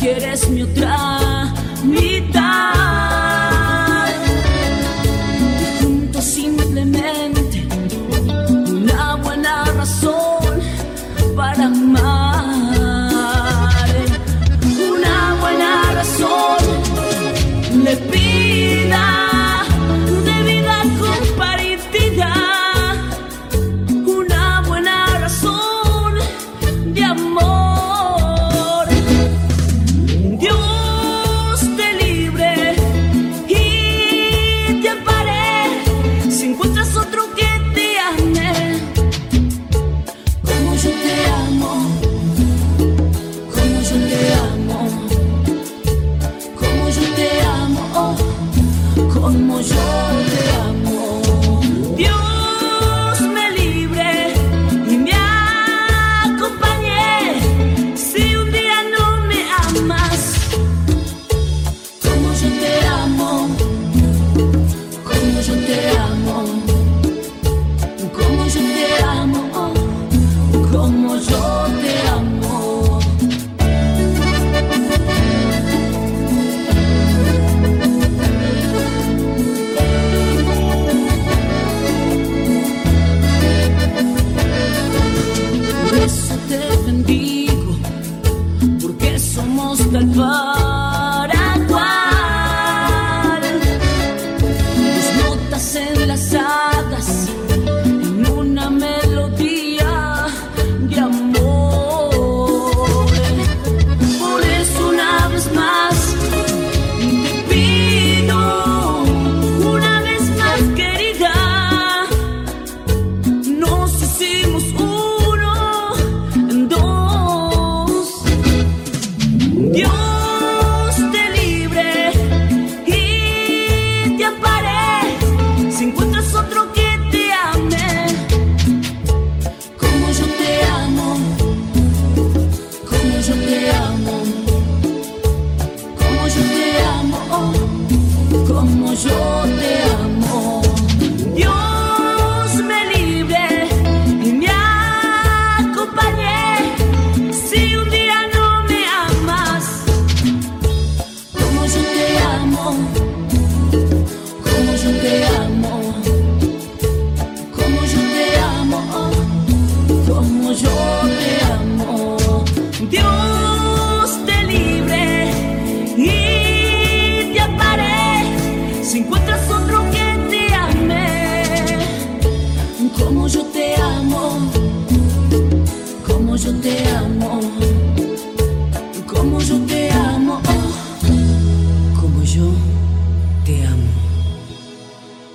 que eres mi otra mitad. Y juntos simplemente una buena razón para amar. Una buena razón le pida de vida compartida. Una buena razón de amor. Dios te libre y te ampare si encuentras otro que te ame como yo te amo, como yo te amo, como yo te amo, como yo te amo. Dios me libre y me acompañe si un día no me amas como yo te amo, como yo te amo, como yo te amo, como yo te amo. Por eso te bendigo, porque somos tal para cual. Tus notas enlazadas en una melodía de amor. Por eso una vez más te pido, una vez más querida, nos hicimos uno en dos. Dios te libre y te ampare si encuentras otro que te ame como yo te amo, como yo te amo, como yo te amo, como yo te amo. Dios me libre y me acompañe si un día no me amas como yo te amo, como yo te amo, como yo te amo, como yo te amo. Dios te libre y te ampare si encuentras otro que te ame como yo te amo, como yo te amo, como yo te amo, como yo